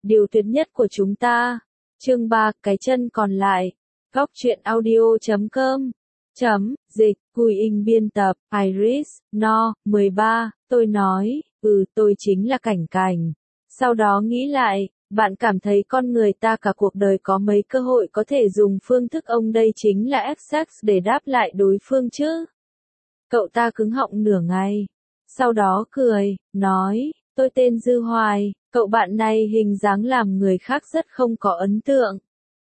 điều tuyệt nhất của chúng ta. Chương 3, cái chân còn lại. Góc truyện audio.com Dịch, Cùi In biên tập, Iris, No, 13, tôi nói, tôi chính là Cảnh Cảnh. Sau đó nghĩ lại, bạn cảm thấy con người ta cả cuộc đời có mấy cơ hội có thể dùng phương thức ông đây chính là XX để đáp lại đối phương chứ? Cậu ta cứng họng nửa ngày. Sau đó cười, nói, tôi tên Dư Hoài, cậu bạn này hình dáng làm người khác rất không có ấn tượng.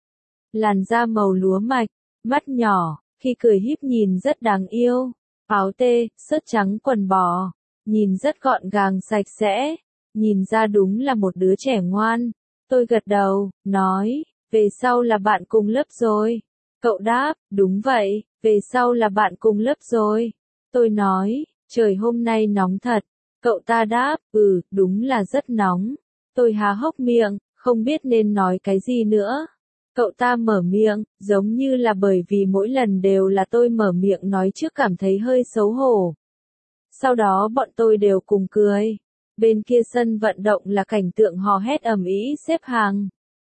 Làn da màu lúa mạch, mắt nhỏ, khi cười híp nhìn rất đáng yêu, áo tê, sớt trắng quần bò, nhìn rất gọn gàng sạch sẽ, nhìn ra đúng là một đứa trẻ ngoan. Tôi gật đầu, nói, về sau là bạn cùng lớp rồi. Cậu đáp, đúng vậy, về sau là bạn cùng lớp rồi. Tôi nói, trời hôm nay nóng thật. Cậu ta đáp, đúng là rất nóng. Tôi há hốc miệng, không biết nên nói cái gì nữa. Cậu ta mở miệng, giống như là bởi vì mỗi lần đều là tôi mở miệng nói trước cảm thấy hơi xấu hổ. Sau đó bọn tôi đều cùng cười. Bên kia sân vận động là cảnh tượng hò hét ầm ĩ xếp hàng.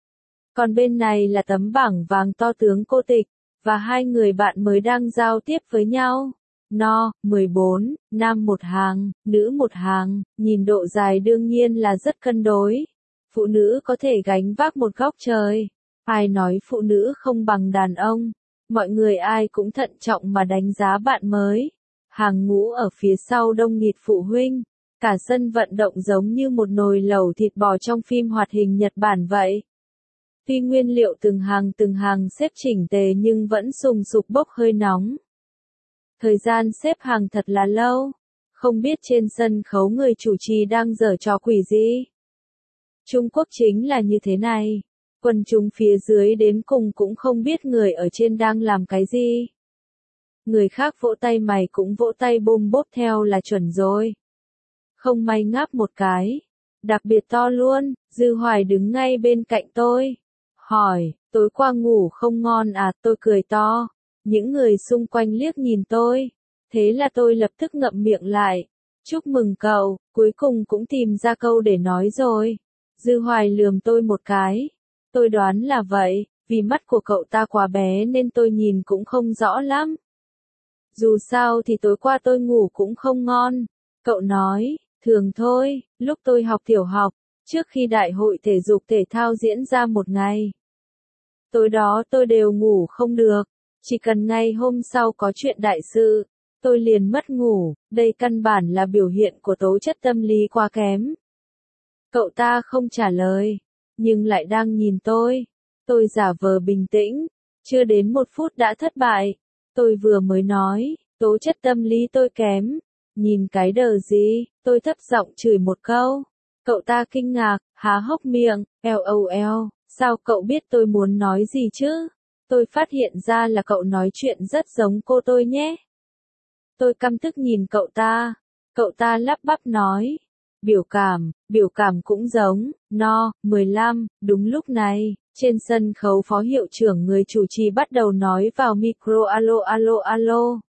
Còn bên này là tấm bảng vàng to tướng cô Tịch, và hai người bạn mới đang giao tiếp với nhau. No, 14, nam một hàng, nữ một hàng, nhìn độ dài đương nhiên là rất cân đối. Phụ nữ có thể gánh vác một góc trời. Ai nói phụ nữ không bằng đàn ông? Mọi người ai cũng thận trọng mà đánh giá bạn mới. Hàng ngũ ở phía sau đông nghịt phụ huynh. Cả sân vận động giống như một nồi lẩu thịt bò trong phim hoạt hình Nhật Bản vậy. Tuy nguyên liệu từng hàng xếp chỉnh tề nhưng vẫn sùng sục bốc hơi nóng. Thời gian xếp hàng thật là lâu. Không biết trên sân khấu người chủ trì đang giở trò quỷ gì. Trung Quốc chính là như thế này. Quần chúng phía dưới đến cùng cũng không biết người ở trên đang làm cái gì. Người khác vỗ tay mày cũng vỗ tay bôm bốp theo là chuẩn rồi. Không may ngáp một cái. Đặc biệt to luôn, Dư Hoài đứng ngay bên cạnh tôi. Hỏi, tối qua ngủ không ngon à? Tôi cười to. Những người xung quanh liếc nhìn tôi. Thế là tôi lập tức ngậm miệng lại. Chúc mừng cậu, cuối cùng cũng tìm ra câu để nói rồi. Dư Hoài lườm tôi một cái. Tôi đoán là vậy, vì mắt của cậu ta quá bé nên tôi nhìn cũng không rõ lắm. Dù sao thì tối qua tôi ngủ cũng không ngon. Cậu nói, thường thôi, lúc tôi học tiểu học, trước khi đại hội thể dục thể thao diễn ra một ngày. Tối đó tôi đều ngủ không được, chỉ cần ngay hôm sau có chuyện đại sự, tôi liền mất ngủ, đây căn bản là biểu hiện của tố chất tâm lý quá kém. Cậu ta không trả lời, nhưng lại đang nhìn tôi. Tôi giả vờ bình tĩnh, chưa đến 1 phút đã thất bại. Tôi vừa mới nói, tố chất tâm lý tôi kém. Nhìn cái đờ gì, tôi thấp giọng chửi một câu. Cậu ta kinh ngạc, há hốc miệng, LOL, sao cậu biết tôi muốn nói gì chứ? Tôi phát hiện ra là cậu nói chuyện rất giống cô tôi nhé. Tôi căm tức nhìn cậu ta lắp bắp nói. Biểu cảm cũng giống, No, 15, đúng lúc này, trên sân khấu phó hiệu trưởng người chủ trì bắt đầu nói vào micro alo alo alo.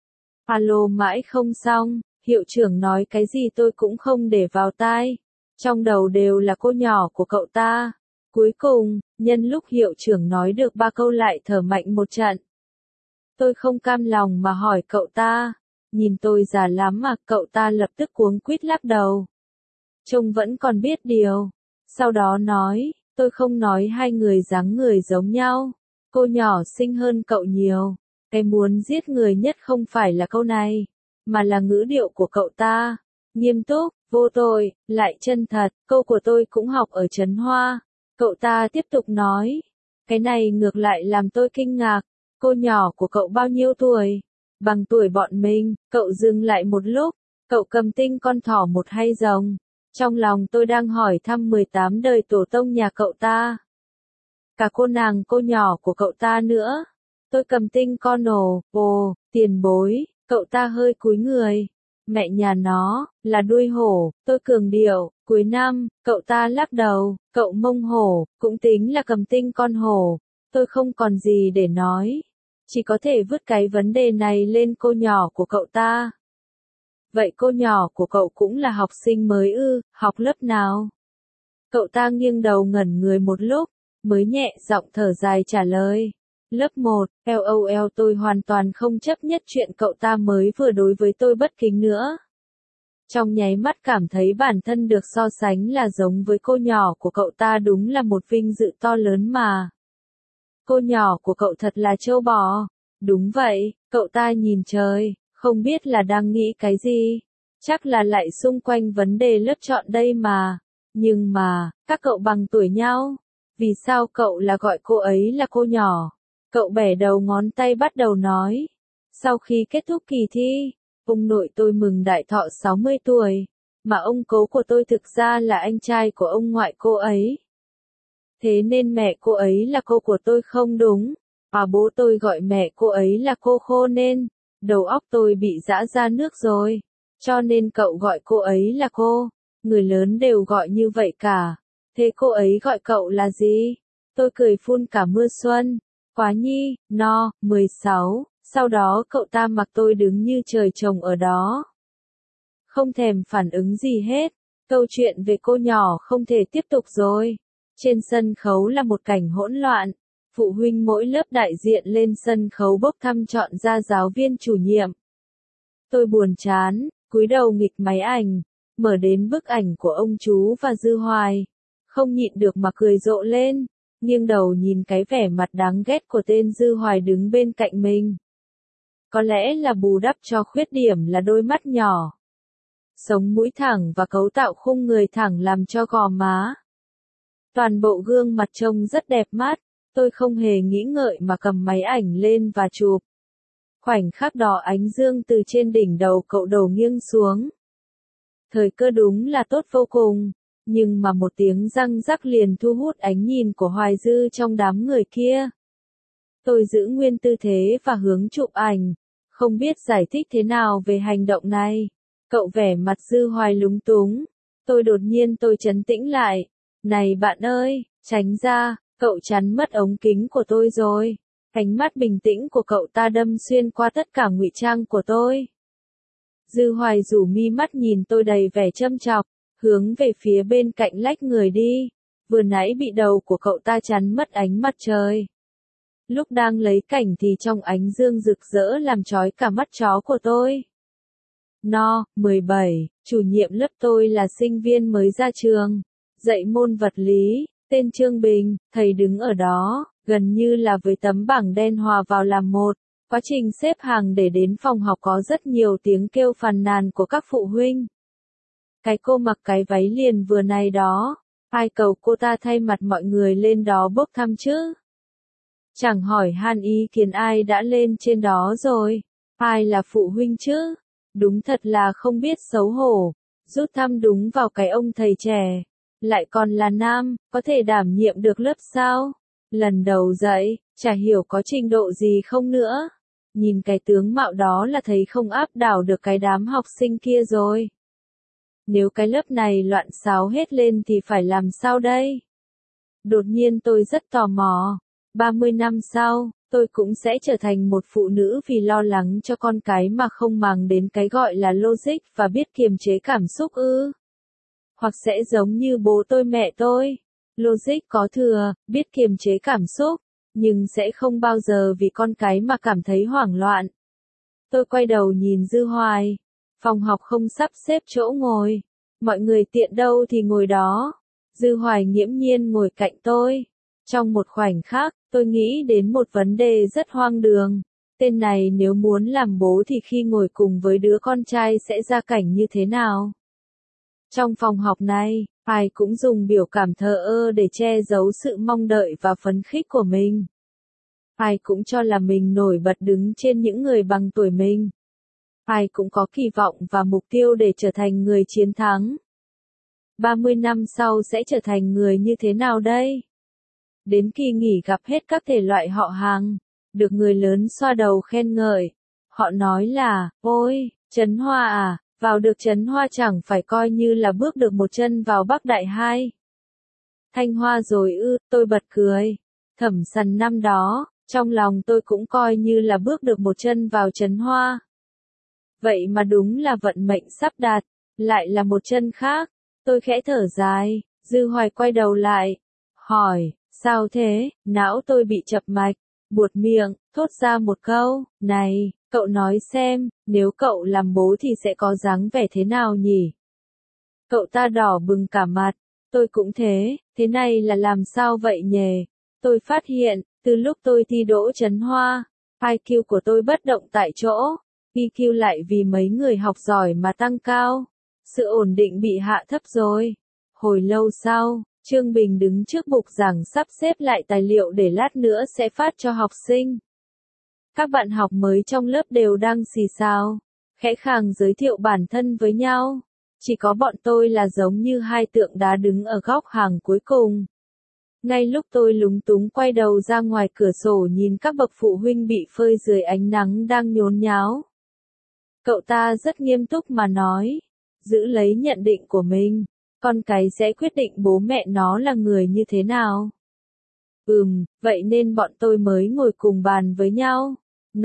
Alo mãi không xong, hiệu trưởng nói cái gì tôi cũng không để vào tai. Trong đầu đều là cô nhỏ của cậu ta. Cuối cùng, nhân lúc hiệu trưởng nói được 3 câu lại thở mạnh một trận. Tôi không cam lòng mà hỏi cậu ta. Nhìn tôi già lắm mà cậu ta lập tức cuống quýt lắc đầu. Trông vẫn còn biết điều. Sau đó nói, tôi không nói hai người dáng người giống nhau. Cô nhỏ xinh hơn cậu nhiều. Cái muốn giết người nhất không phải là câu này, mà là ngữ điệu của cậu ta. Nghiêm túc, vô tội, lại chân thật, câu của tôi cũng học ở Trấn Hoa. Cậu ta tiếp tục nói. Cái này ngược lại làm tôi kinh ngạc. Cô nhỏ của cậu bao nhiêu tuổi? Bằng tuổi bọn mình. Cậu dừng lại một lúc. Cậu cầm tinh con thỏ một hay rồng? Trong lòng tôi đang hỏi thăm 18 đời tổ tông nhà cậu ta. Cả cô nhỏ của cậu ta nữa. Tôi cầm tinh con tiền bối, cậu ta hơi cúi người. Mẹ nhà nó, là đuôi hổ, tôi cường điệu, cuối năm, cậu ta lắc đầu, cậu mông hổ, cũng tính là cầm tinh con hổ. Tôi không còn gì để nói. Chỉ có thể vứt cái vấn đề này lên cô nhỏ của cậu ta. Vậy cô nhỏ của cậu cũng là học sinh mới ư, học lớp nào? Cậu ta nghiêng đầu ngẩn người một lúc, mới nhẹ giọng thở dài trả lời. Lớp 1, LOL tôi hoàn toàn không chấp nhất chuyện cậu ta mới vừa đối với tôi bất kính nữa. Trong nháy mắt cảm thấy bản thân được so sánh là giống với cô nhỏ của cậu ta đúng là một vinh dự to lớn mà. Cô nhỏ của cậu thật là trâu bò. Đúng vậy, cậu ta nhìn trời, không biết là đang nghĩ cái gì. Chắc là lại xung quanh vấn đề lớp chọn đây mà. Nhưng mà, các cậu bằng tuổi nhau. Vì sao cậu là gọi cô ấy là cô nhỏ? Cậu bẻ đầu ngón tay bắt đầu nói. Sau khi kết thúc kỳ thi, ông nội tôi mừng đại thọ 60 tuổi. Mà ông cố của tôi thực ra là anh trai của ông ngoại cô ấy. Thế nên mẹ cô ấy là cô của tôi không đúng. Bố tôi gọi mẹ cô ấy là cô khô nên, đầu óc tôi bị giã ra nước rồi. Cho nên cậu gọi cô ấy là cô. Người lớn đều gọi như vậy cả. Thế cô ấy gọi cậu là gì? Tôi cười phun cả mưa xuân. Khóa nhi, 16. Sau đó cậu ta mặc tôi đứng như trời trồng ở đó. Không thèm phản ứng gì hết. Câu chuyện về cô nhỏ không thể tiếp tục rồi. Trên sân khấu là một cảnh hỗn loạn. Phụ huynh mỗi lớp đại diện lên sân khấu bốc thăm chọn ra giáo viên chủ nhiệm. Tôi buồn chán, cúi đầu nghịch máy ảnh, mở đến bức ảnh của ông chú và Dư Hoài. Không nhịn được mà cười rộ lên, nghiêng đầu nhìn cái vẻ mặt đáng ghét của tên Dư Hoài đứng bên cạnh mình. Có lẽ là bù đắp cho khuyết điểm là đôi mắt nhỏ. Sống mũi thẳng và cấu tạo khung người thẳng làm cho gò má. Toàn bộ gương mặt trông rất đẹp mắt, tôi không hề nghĩ ngợi mà cầm máy ảnh lên và chụp. Khoảnh khắc đó ánh dương từ trên đỉnh đầu cậu đổ nghiêng xuống. Thời cơ đúng là tốt vô cùng, nhưng mà một tiếng răng rắc liền thu hút ánh nhìn của Hoài Dư trong đám người kia. Tôi giữ nguyên tư thế và hướng chụp ảnh, không biết giải thích thế nào về hành động này. Cậu vẻ mặt Dư Hoài lúng túng. Đột nhiên tôi trấn tĩnh lại. Này bạn ơi, tránh ra, cậu chắn mất ống kính của tôi rồi. Ánh mắt bình tĩnh của cậu ta đâm xuyên qua tất cả ngụy trang của tôi. Dư Hoài rủ mi mắt nhìn tôi đầy vẻ châm chọc, hướng về phía bên cạnh lách người đi. Vừa nãy bị đầu của cậu ta chắn mất ánh mặt trời. Lúc đang lấy cảnh thì trong ánh dương rực rỡ làm chói cả mắt chó của tôi. 17, chủ nhiệm lớp tôi là sinh viên mới ra trường, dạy môn vật lý, tên Trương Bình, thầy đứng ở đó, gần như là với tấm bảng đen hòa vào làm một. Quá trình xếp hàng để đến phòng học có rất nhiều tiếng kêu phàn nàn của các phụ huynh. Cái cô mặc cái váy liền vừa này đó, ai cầu cô ta thay mặt mọi người lên đó bốc thăm chứ? Chẳng hỏi han ý kiến ai đã lên trên đó rồi, ai là phụ huynh chứ? Đúng thật là không biết xấu hổ, rút thăm đúng vào cái ông thầy trẻ, lại còn là nam, có thể đảm nhiệm được lớp sao? Lần đầu dạy, chả hiểu có trình độ gì không nữa. Nhìn cái tướng mạo đó là thấy không áp đảo được cái đám học sinh kia rồi. Nếu cái lớp này loạn xáo hết lên thì phải làm sao đây? Đột nhiên tôi rất tò mò. 30 năm sau, tôi cũng sẽ trở thành một phụ nữ vì lo lắng cho con cái mà không màng đến cái gọi là logic và biết kiềm chế cảm xúc ư? Hoặc sẽ giống như bố tôi mẹ tôi. Logic có thừa, biết kiềm chế cảm xúc, nhưng sẽ không bao giờ vì con cái mà cảm thấy hoảng loạn. Tôi quay đầu nhìn Dư Hoài. Phòng học không sắp xếp chỗ ngồi. Mọi người tiện đâu thì ngồi đó. Dư Hoài nghiễm nhiên ngồi cạnh tôi. Trong một khoảnh khắc, tôi nghĩ đến một vấn đề rất hoang đường. Tên này nếu muốn làm bố thì khi ngồi cùng với đứa con trai sẽ ra cảnh như thế nào? Trong phòng học này, ai cũng dùng biểu cảm thờ ơ để che giấu sự mong đợi và phấn khích của mình. Ai cũng cho là mình nổi bật đứng trên những người bằng tuổi mình. Ai cũng có kỳ vọng và mục tiêu để trở thành người chiến thắng. 30 năm sau sẽ trở thành người như thế nào đây? Đến kỳ nghỉ gặp hết các thể loại họ hàng, được người lớn xoa đầu khen ngợi. Họ nói là, ôi, Trấn Hoa à, vào được Trấn Hoa chẳng phải coi như là bước được một chân vào Bắc Đại hai. Thanh Hoa rồi ư, tôi bật cười. Thẩm Sần năm đó, trong lòng tôi cũng coi như là bước được một chân vào Trấn Hoa. Vậy mà đúng là vận mệnh sắp đặt, lại là một chân khác. Tôi khẽ thở dài, Dư Hoài quay đầu lại, hỏi, sao thế, não tôi bị chập mạch, buột miệng, thốt ra một câu, này, cậu nói xem, nếu cậu làm bố thì sẽ có dáng vẻ thế nào nhỉ? Cậu ta đỏ bừng cả mặt, tôi cũng thế này là làm sao vậy nhề? Tôi phát hiện, từ lúc tôi thi đỗ Trấn Hoa, IQ của tôi bất động tại chỗ, EQ lại vì mấy người học giỏi mà tăng cao. Sự ổn định bị hạ thấp rồi. Hồi lâu sau, Trương Bình đứng trước bục giảng sắp xếp lại tài liệu để lát nữa sẽ phát cho học sinh. Các bạn học mới trong lớp đều đang xì xào, khẽ khàng giới thiệu bản thân với nhau. Chỉ có bọn tôi là giống như hai tượng đá đứng ở góc hàng cuối cùng. Ngay lúc tôi lúng túng quay đầu ra ngoài cửa sổ nhìn các bậc phụ huynh bị phơi dưới ánh nắng đang nhốn nháo. Cậu ta rất nghiêm túc mà nói, giữ lấy nhận định của mình, con cái sẽ quyết định bố mẹ nó là người như thế nào. Vậy nên bọn tôi mới ngồi cùng bàn với nhau.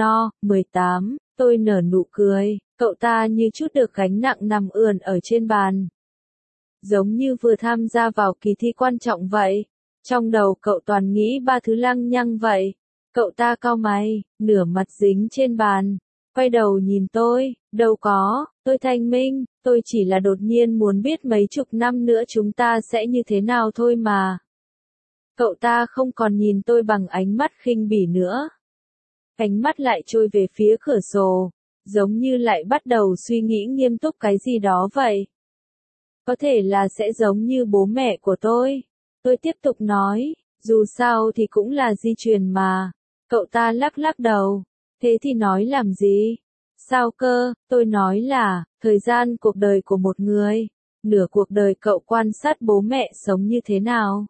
18, tôi nở nụ cười, cậu ta như chút được gánh nặng nằm ườn ở trên bàn. Giống như vừa tham gia vào kỳ thi quan trọng vậy. Trong đầu cậu toàn nghĩ ba thứ lăng nhăng vậy. Cậu ta cau mày, nửa mặt dính trên bàn. Quay đầu nhìn tôi, đâu có, tôi thanh minh, tôi chỉ là đột nhiên muốn biết mấy chục năm nữa chúng ta sẽ như thế nào thôi mà. Cậu ta không còn nhìn tôi bằng ánh mắt khinh bỉ nữa. Ánh mắt lại trôi về phía cửa sổ, giống như lại bắt đầu suy nghĩ nghiêm túc cái gì đó vậy. Có thể là sẽ giống như bố mẹ của tôi. Tôi tiếp tục nói, dù sao thì cũng là di truyền mà. Cậu ta lắc lắc đầu. Thế thì nói làm gì? Sao cơ? Tôi nói là, thời gian cuộc đời của một người. Nửa cuộc đời cậu quan sát bố mẹ sống như thế nào?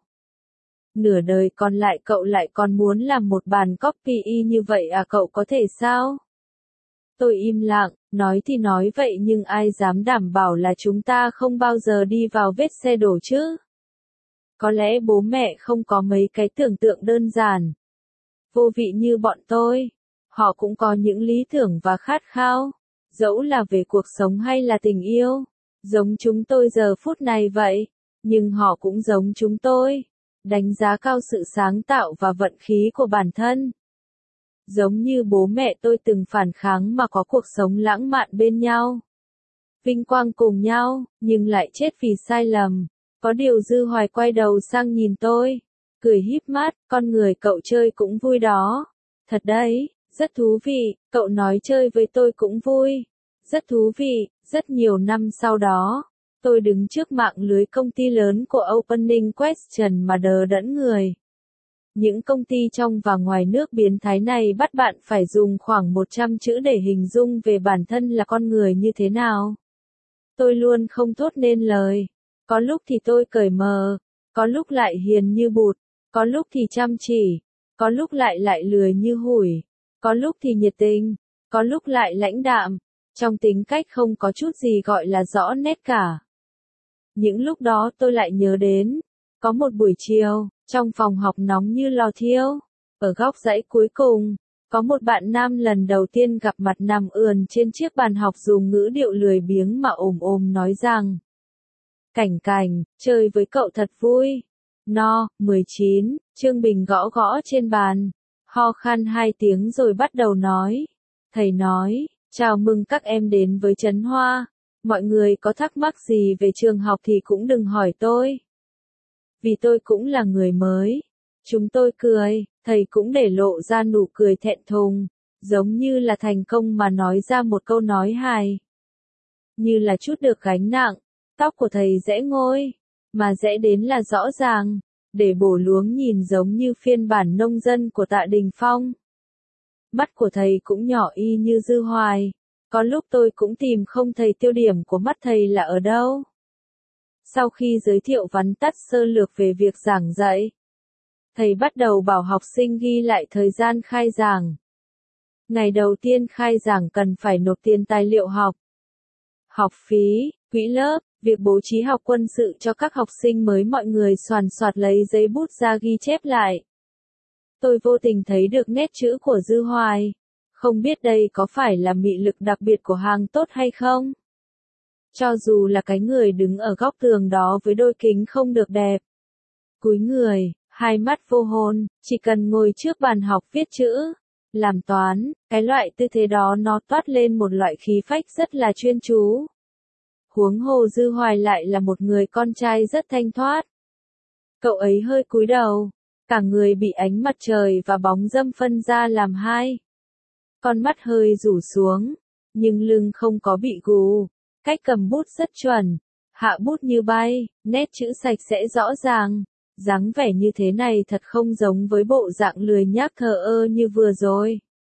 Nửa đời còn lại cậu lại còn muốn làm một bàn copy y như vậy à, cậu có thể sao? Tôi im lặng, nói thì nói vậy nhưng ai dám đảm bảo là chúng ta không bao giờ đi vào vết xe đổ chứ? Có lẽ bố mẹ không có mấy cái tưởng tượng đơn giản, vô vị như bọn tôi. Họ cũng có những lý tưởng và khát khao, dẫu là về cuộc sống hay là tình yêu, giống chúng tôi giờ phút này vậy, nhưng họ cũng giống chúng tôi, đánh giá cao sự sáng tạo và vận khí của bản thân. Giống như bố mẹ tôi từng phản kháng mà có cuộc sống lãng mạn bên nhau, vinh quang cùng nhau, nhưng lại chết vì sai lầm. Có điều Dư Hoài quay đầu sang nhìn tôi, cười híp mắt, con người cậu chơi cũng vui đó. Thật đấy, rất thú vị, cậu nói chơi với tôi cũng vui. Rất thú vị, rất nhiều năm sau đó, tôi đứng trước mạng lưới công ty lớn của Opening Question mà đờ đẫn người. Những công ty trong và ngoài nước biến thái này bắt bạn phải dùng khoảng 100 chữ để hình dung về bản thân là con người như thế nào. Tôi luôn không thốt nên lời. Có lúc thì tôi cởi mờ, có lúc lại hiền như bụt, có lúc thì chăm chỉ, có lúc lại lười như hủi, có lúc thì nhiệt tình, có lúc lại lãnh đạm. Trong tính cách không có chút gì gọi là rõ nét cả. Những lúc đó tôi lại nhớ đến, có một buổi chiều, trong phòng học nóng như lò thiêu, ở góc dãy cuối cùng, có một bạn nam lần đầu tiên gặp mặt nằm ườn trên chiếc bàn học dùng ngữ điệu lười biếng mà ồm nói rằng: Cảnh, chơi với cậu thật vui. 19, Trương Bình gõ gõ trên bàn, ho khan 2 tiếng rồi bắt đầu nói. Thầy nói, chào mừng các em đến với Trấn Hoa. Mọi người có thắc mắc gì về trường học thì cũng đừng hỏi tôi. Vì tôi cũng là người mới. Chúng tôi cười, thầy cũng để lộ ra nụ cười thẹn thùng, giống như là thành công mà nói ra một câu nói hài. Như là chút được gánh nặng, tóc của thầy rẽ ngôi, mà rẽ đến là rõ ràng, để bổ luống nhìn giống như phiên bản nông dân của Tạ Đình Phong. Mắt của thầy cũng nhỏ y như Dư Hoài, có lúc tôi cũng tìm không thấy tiêu điểm của mắt thầy là ở đâu. Sau khi giới thiệu vắn tắt sơ lược về việc giảng dạy, thầy bắt đầu bảo học sinh ghi lại thời gian khai giảng. Ngày đầu tiên khai giảng cần phải nộp tiền tài liệu học, học phí, quỹ lớp, việc bố trí học quân sự cho các học sinh mới. Mọi người soàn soạt lấy giấy bút ra ghi chép lại. Tôi vô tình thấy được nét chữ của Dư Hoài. Không biết đây có phải là mị lực đặc biệt của hàng tốt hay không? Cho dù là cái người đứng ở góc tường đó với đôi kính không được đẹp. Cúi người, hai mắt vô hồn, chỉ cần ngồi trước bàn học viết chữ, làm toán, cái loại tư thế đó nó toát lên một loại khí phách rất là chuyên chú. Huống hồ Dư Hoài lại là một người con trai rất thanh thoát. Cậu ấy hơi cúi đầu, cả người bị ánh mặt trời và bóng râm phân ra làm hai. Con mắt hơi rủ xuống, nhưng lưng không có bị gù, cách cầm bút rất chuẩn, hạ bút như bay, nét chữ sạch sẽ rõ ràng. Dáng vẻ như thế này thật không giống với bộ dạng lười nhác thờ ơ như vừa rồi.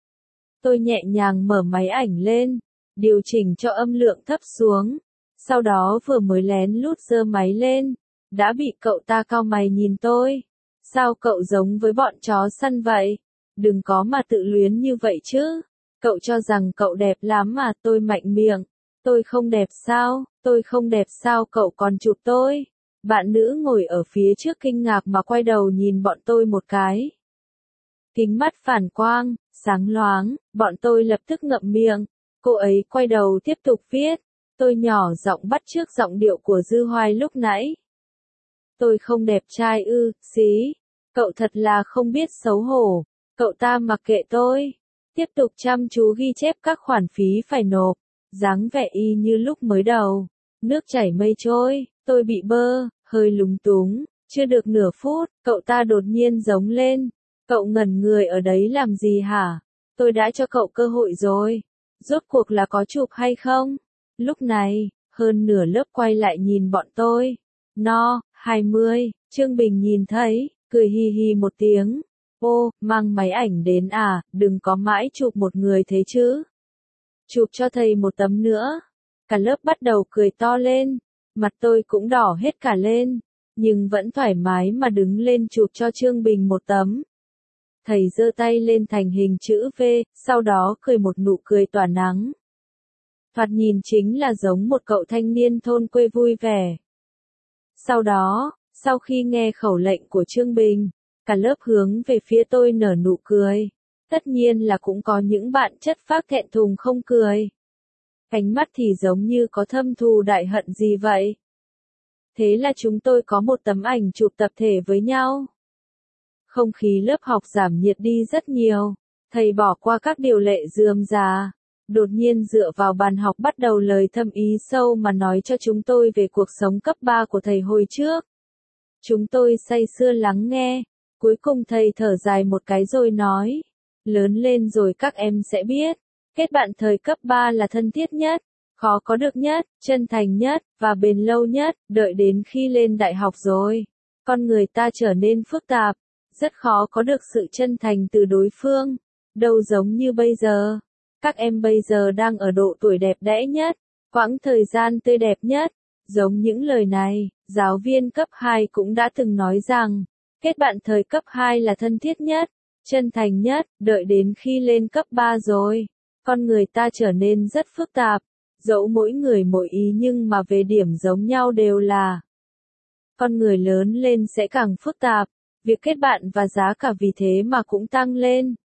Tôi nhẹ nhàng mở máy ảnh lên, điều chỉnh cho âm lượng thấp xuống, sau đó vừa mới lén lút giơ máy lên, đã bị cậu ta cau mày nhìn tôi. Sao cậu giống với bọn chó săn vậy? Đừng có mà tự luyến như vậy chứ. Cậu cho rằng cậu đẹp lắm mà. Tôi mạnh miệng. Tôi không đẹp sao? Tôi không đẹp sao cậu còn chụp tôi? Bạn nữ ngồi ở phía trước kinh ngạc mà quay đầu nhìn bọn tôi một cái. Kính mắt phản quang, sáng loáng, bọn tôi lập tức ngậm miệng. Cô ấy quay đầu tiếp tục viết. Tôi nhỏ giọng bắt chước giọng điệu của Dư Hoài lúc nãy. Tôi không đẹp trai ư, xí. Cậu thật là không biết xấu hổ. Cậu ta mặc kệ tôi. Tiếp tục chăm chú ghi chép các khoản phí phải nộp. Dáng vẻ y như lúc mới đầu. Nước chảy mây trôi, tôi bị bơ, hơi lúng túng. Chưa được nửa phút, cậu ta đột nhiên giống lên. Cậu ngẩn người ở đấy làm gì hả? Tôi đã cho cậu cơ hội rồi. Rốt cuộc là có chụp hay không? Lúc này, hơn nửa lớp quay lại nhìn bọn tôi. No, 20, Trương Bình nhìn thấy, cười hi hi một tiếng. Ô, mang máy ảnh đến à, đừng có mãi chụp một người thế chứ. Chụp cho thầy một tấm nữa. Cả lớp bắt đầu cười to lên, mặt tôi cũng đỏ hết cả lên, nhưng vẫn thoải mái mà đứng lên chụp cho Trương Bình một tấm. Thầy giơ tay lên thành hình chữ V, sau đó cười một nụ cười tỏa nắng. Thoạt nhìn chính là giống một cậu thanh niên thôn quê vui vẻ. Sau đó, sau khi nghe khẩu lệnh của Trương Bình, cả lớp hướng về phía tôi nở nụ cười. Tất nhiên là cũng có những bạn chất phác thẹn thùng không cười. Ánh mắt thì giống như có thâm thù đại hận gì vậy. Thế là chúng tôi có một tấm ảnh chụp tập thể với nhau. Không khí lớp học giảm nhiệt đi rất nhiều. Thầy bỏ qua các điều lệ rườm rà. Đột nhiên dựa vào bàn học bắt đầu lời thâm ý sâu mà nói cho chúng tôi về cuộc sống cấp 3 của thầy hồi trước. Chúng tôi say sưa lắng nghe. Cuối cùng thầy thở dài một cái rồi nói. Lớn lên rồi các em sẽ biết. Kết bạn thời cấp 3 là thân thiết nhất, khó có được nhất, chân thành nhất, và bền lâu nhất, đợi đến khi lên đại học rồi. Con người ta trở nên phức tạp, rất khó có được sự chân thành từ đối phương. Đâu giống như bây giờ. Các em bây giờ đang ở độ tuổi đẹp đẽ nhất, quãng thời gian tươi đẹp nhất. Giống những lời này, giáo viên cấp 2 cũng đã từng nói rằng, kết bạn thời cấp 2 là thân thiết nhất, chân thành nhất, đợi đến khi lên cấp 3 rồi. Con người ta trở nên rất phức tạp, dẫu mỗi người mỗi ý nhưng mà về điểm giống nhau đều là con người lớn lên sẽ càng phức tạp, việc kết bạn và giá cả vì thế mà cũng tăng lên.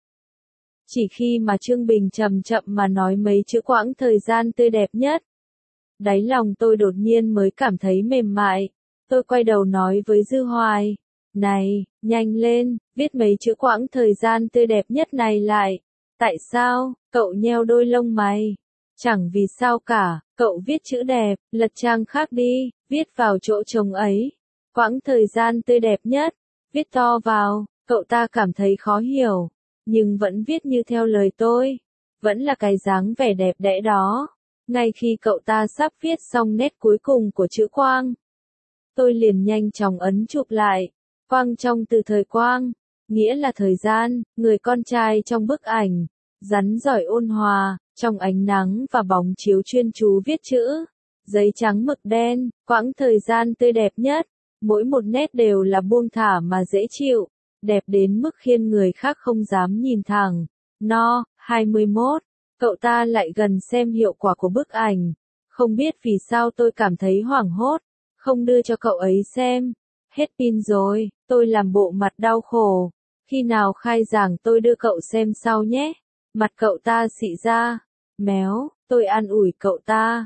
Chỉ khi mà Trương Bình chậm chậm mà nói mấy chữ quãng thời gian tươi đẹp nhất, đáy lòng tôi đột nhiên mới cảm thấy mềm mại. Tôi quay đầu nói với Dư Hoài, này, nhanh lên, viết mấy chữ quãng thời gian tươi đẹp nhất này lại. Tại sao? Cậu nheo đôi lông mày. Chẳng vì sao cả, cậu viết chữ đẹp, lật trang khác đi, viết vào chỗ trống ấy. Quãng thời gian tươi đẹp nhất, viết to vào, cậu ta cảm thấy khó hiểu, nhưng vẫn viết như theo lời tôi. Vẫn là cái dáng vẻ đẹp đẽ đó. Ngay khi cậu ta sắp viết xong nét cuối cùng của chữ quang, tôi liền nhanh chóng ấn chụp lại. Quang trong từ thời quang, nghĩa là thời gian, người con trai trong bức ảnh, rắn giỏi ôn hòa, trong ánh nắng và bóng chiếu chuyên chú viết chữ. Giấy trắng mực đen, quãng thời gian tươi đẹp nhất, mỗi một nét đều là buông thả mà dễ chịu, đẹp đến mức khiến người khác không dám nhìn thẳng. No, 21, cậu ta lại gần xem hiệu quả của bức ảnh. Không biết vì sao tôi cảm thấy hoảng hốt, không đưa cho cậu ấy xem. Hết pin rồi, tôi làm bộ mặt đau khổ. Khi nào khai giảng tôi đưa cậu xem sau nhé. Mặt cậu ta xị ra. Méo, tôi an ủi cậu ta.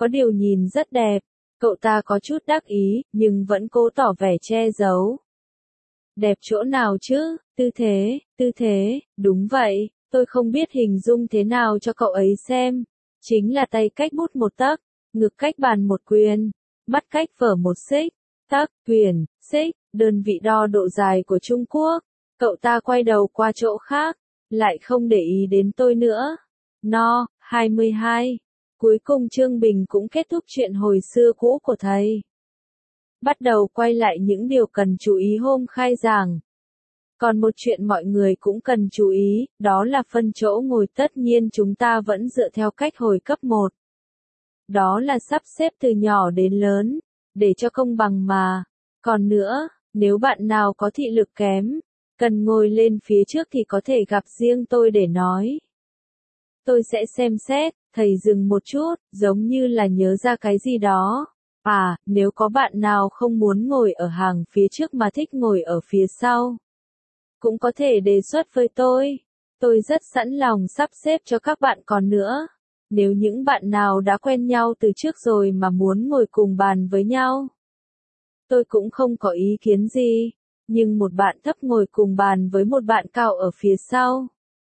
có điều nhìn rất đẹp. Cậu ta có chút đắc ý, nhưng vẫn cố tỏ vẻ che giấu. Đẹp chỗ nào chứ? Tư thế, đúng vậy, tôi không biết hình dung thế nào cho cậu ấy xem. Chính là tay cách bút một tấc, ngực cách bàn một quyền, mắt cách vở một xích, tấc, quyền, xích, đơn vị đo độ dài của Trung Quốc. Cậu ta quay đầu qua chỗ khác, lại không để ý đến tôi nữa. No, 22. Cuối cùng Trương Bình cũng kết thúc chuyện hồi xưa cũ của thầy. Bắt đầu quay lại những điều cần chú ý hôm khai giảng. Còn một chuyện mọi người cũng cần chú ý, đó là phân chỗ ngồi, tất nhiên chúng ta vẫn dựa theo cách hồi cấp 1. Đó là sắp xếp từ nhỏ đến lớn, để cho công bằng mà. Còn nữa, nếu bạn nào có thị lực kém, cần ngồi lên phía trước thì có thể gặp riêng tôi để nói. Tôi sẽ xem xét. Thầy dừng một chút, giống như là nhớ ra cái gì đó. À, nếu có bạn nào không muốn ngồi ở hàng phía trước mà thích ngồi ở phía sau, cũng có thể đề xuất với tôi. Tôi rất sẵn lòng sắp xếp cho các bạn. Còn nữa, nếu những bạn nào đã quen nhau từ trước rồi mà muốn ngồi cùng bàn với nhau, tôi cũng không có ý kiến gì. Nhưng một bạn thấp ngồi cùng bàn với một bạn cao ở phía sau,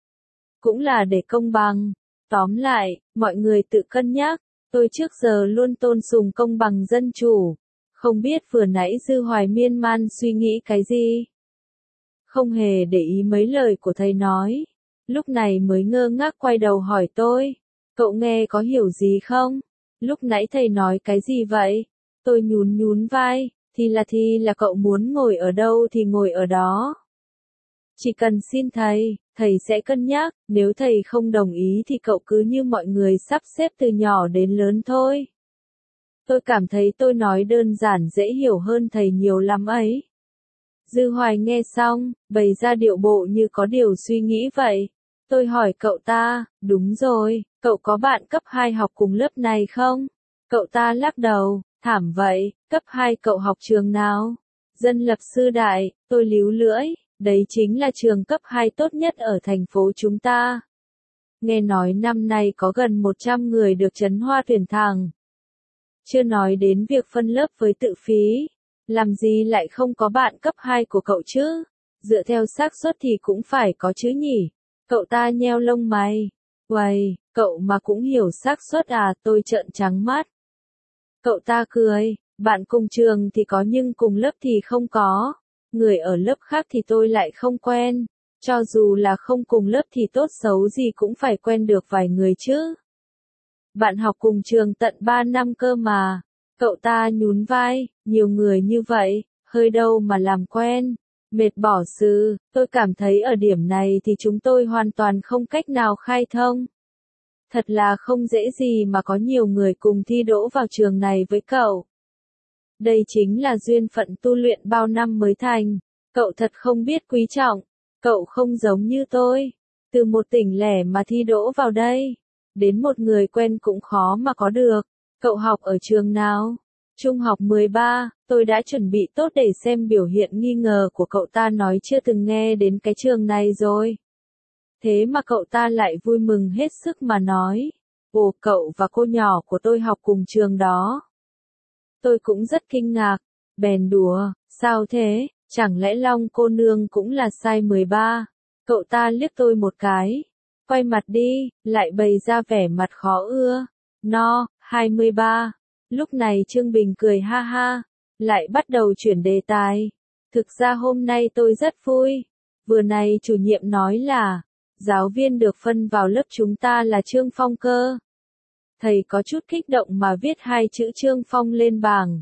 cũng là để công bằng. Tóm lại, mọi người tự cân nhắc. Tôi trước giờ luôn tôn sùng công bằng dân chủ. Không biết vừa nãy Dư Hoài miên man suy nghĩ cái gì? Không hề để ý mấy lời của thầy nói. Lúc này mới ngơ ngác quay đầu hỏi tôi. Cậu nghe có hiểu gì không? Lúc nãy thầy nói cái gì vậy? Tôi nhún vai. Thì là cậu muốn ngồi ở đâu thì ngồi ở đó. Chỉ cần xin thầy sẽ cân nhắc, nếu thầy không đồng ý thì cậu cứ như mọi người sắp xếp từ nhỏ đến lớn thôi. Tôi cảm thấy tôi nói đơn giản dễ hiểu hơn thầy nhiều lắm ấy. Dư Hoài nghe xong, bày ra điệu bộ như có điều suy nghĩ vậy. Tôi hỏi cậu ta, đúng rồi, cậu có bạn cấp 2 học cùng lớp này không? Cậu ta lắc đầu, thảm vậy, cấp 2 cậu học trường nào? Dân lập Sư Đại. Tôi líu lưỡi. Đấy chính là trường cấp 2 tốt nhất ở thành phố chúng ta. Nghe nói năm nay có gần 100 người được Trấn Hoa tuyển thẳng. Chưa nói đến việc phân lớp với tự phí. Làm gì lại không có bạn cấp 2 của cậu chứ? Dựa theo xác suất thì cũng phải có chứ nhỉ? Cậu ta nheo lông mày. Uầy, cậu mà cũng hiểu xác suất à? Tôi trợn trắng mắt. Cậu ta cười. Bạn cùng trường thì có nhưng cùng lớp thì không có. Người ở lớp khác thì tôi lại không quen. Cho dù là không cùng lớp thì tốt xấu gì cũng phải quen được vài người chứ. Bạn học cùng trường tận 3 năm cơ mà. Cậu ta nhún vai, nhiều người như vậy, hơi đâu mà làm quen. Mệt bỏ sư, tôi cảm thấy ở điểm này thì chúng tôi hoàn toàn không cách nào khai thông. Thật là không dễ gì mà có nhiều người cùng thi đỗ vào trường này với cậu. Đây chính là duyên phận tu luyện bao năm mới thành. Cậu thật không biết quý trọng. Cậu không giống như tôi. Từ một tỉnh lẻ mà thi đỗ vào đây. Đến một người quen cũng khó mà có được. Cậu học ở trường nào? Trung học 13, tôi đã chuẩn bị tốt để xem biểu hiện nghi ngờ của cậu ta nói chưa từng nghe đến cái trường này rồi. Thế mà cậu ta lại vui mừng hết sức mà nói. Ồ, cậu và cô nhỏ của tôi học cùng trường đó. Tôi cũng rất kinh ngạc. Bèn đùa, sao thế, chẳng lẽ Long cô nương cũng là size 13? Cậu ta liếc tôi một cái. Quay mặt đi, lại bày ra vẻ mặt khó ưa. No, 23. Lúc này Trương Bình cười ha ha, lại bắt đầu chuyển đề tài. Thực ra hôm nay tôi rất vui. Vừa này chủ nhiệm nói là, giáo viên được phân vào lớp chúng ta là Trương Phong cơ. Thầy có chút kích động mà viết 2 chữ Trương Phong lên bảng.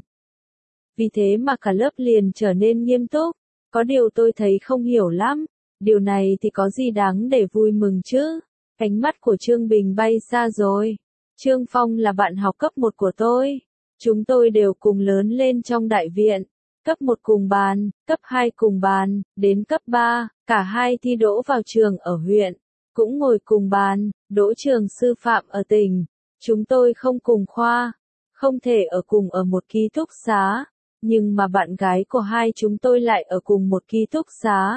Vì thế mà cả lớp liền trở nên nghiêm túc. Có điều tôi thấy không hiểu lắm. Điều này thì có gì đáng để vui mừng chứ? Ánh mắt của Trương Bình bay xa rồi. Trương Phong là bạn học cấp 1 của tôi. Chúng tôi đều cùng lớn lên trong đại viện. Cấp 1 cùng bàn, cấp 2 cùng bàn, đến cấp 3, cả hai thi đỗ vào trường ở huyện. Cũng ngồi cùng bàn, đỗ trường sư phạm ở tỉnh. Chúng tôi không cùng khoa, không thể ở cùng ở một ký túc xá. Nhưng mà bạn gái của hai chúng tôi lại ở cùng một ký túc xá.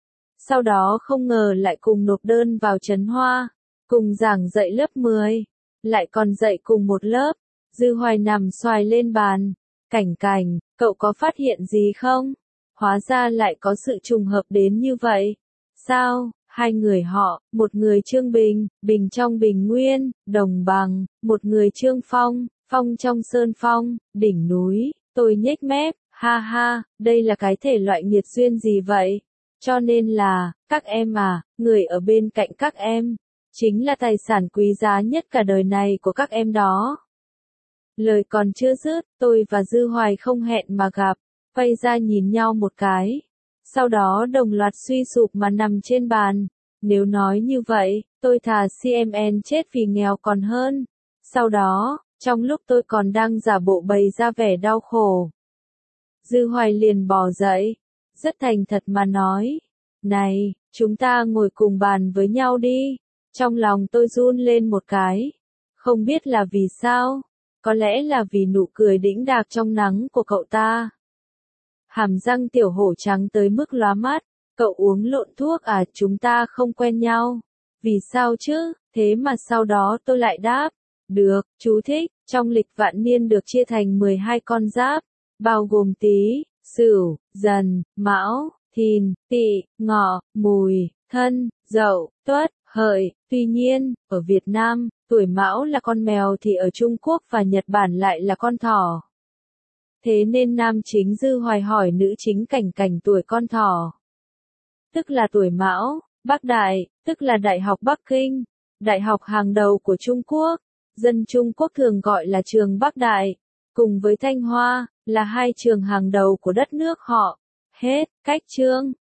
Sau đó không ngờ lại cùng nộp đơn vào Trấn Hoa, cùng giảng dạy lớp 10, lại còn dạy cùng một lớp. Dư Hoài nằm xoài lên bàn. Cảnh Cảnh, cậu có phát hiện gì không? Hóa ra lại có sự trùng hợp đến như vậy. Sao? Hai người họ, một người Trương Bình, Bình trong Bình Nguyên, Đồng Bằng, một người Trương Phong, Phong trong Sơn Phong, đỉnh núi. Tôi nhếch mép, ha ha, đây là cái thể loại nghiệt duyên gì vậy? Cho nên là, các em à, người ở bên cạnh các em, chính là tài sản quý giá nhất cả đời này của các em đó. Lời còn chưa dứt, tôi và Dư Hoài không hẹn mà gặp, quay ra nhìn nhau một cái. Sau đó đồng loạt suy sụp mà nằm trên bàn. Nếu nói như vậy, tôi thà CMN chết vì nghèo còn hơn. Sau đó, trong lúc tôi còn đang giả bộ bày ra vẻ đau khổ, Dư Hoài liền bò dậy, rất thành thật mà nói. Này, chúng ta ngồi cùng bàn với nhau đi. Trong lòng tôi run lên một cái. Không biết là vì sao. Có lẽ là vì nụ cười đĩnh đạc trong nắng của cậu ta. Hàm răng tiểu hổ trắng tới mức lóa mắt. Cậu uống lộn thuốc à, chúng ta không quen nhau. Vì sao chứ? Thế mà sau đó tôi lại đáp. Được, chú thích, trong lịch vạn niên được chia thành 12 con giáp, bao gồm Tý, Sửu, Dần, Mão, Thìn, Tỵ, Ngọ, Mùi, Thân, Dậu, Tuất, Hợi. Tuy nhiên, ở Việt Nam, tuổi Mão là con mèo thì ở Trung Quốc và Nhật Bản lại là con thỏ. Thế nên nam chính Dư Hoài hỏi nữ chính Cảnh Cảnh tuổi con thỏ, tức là tuổi Mão. Bắc Đại, tức là Đại học Bắc Kinh, đại học hàng đầu của Trung Quốc. Dân Trung Quốc thường gọi là trường Bắc Đại, cùng với Thanh Hoa, là hai trường hàng đầu của đất nước họ. Hết, cách chương.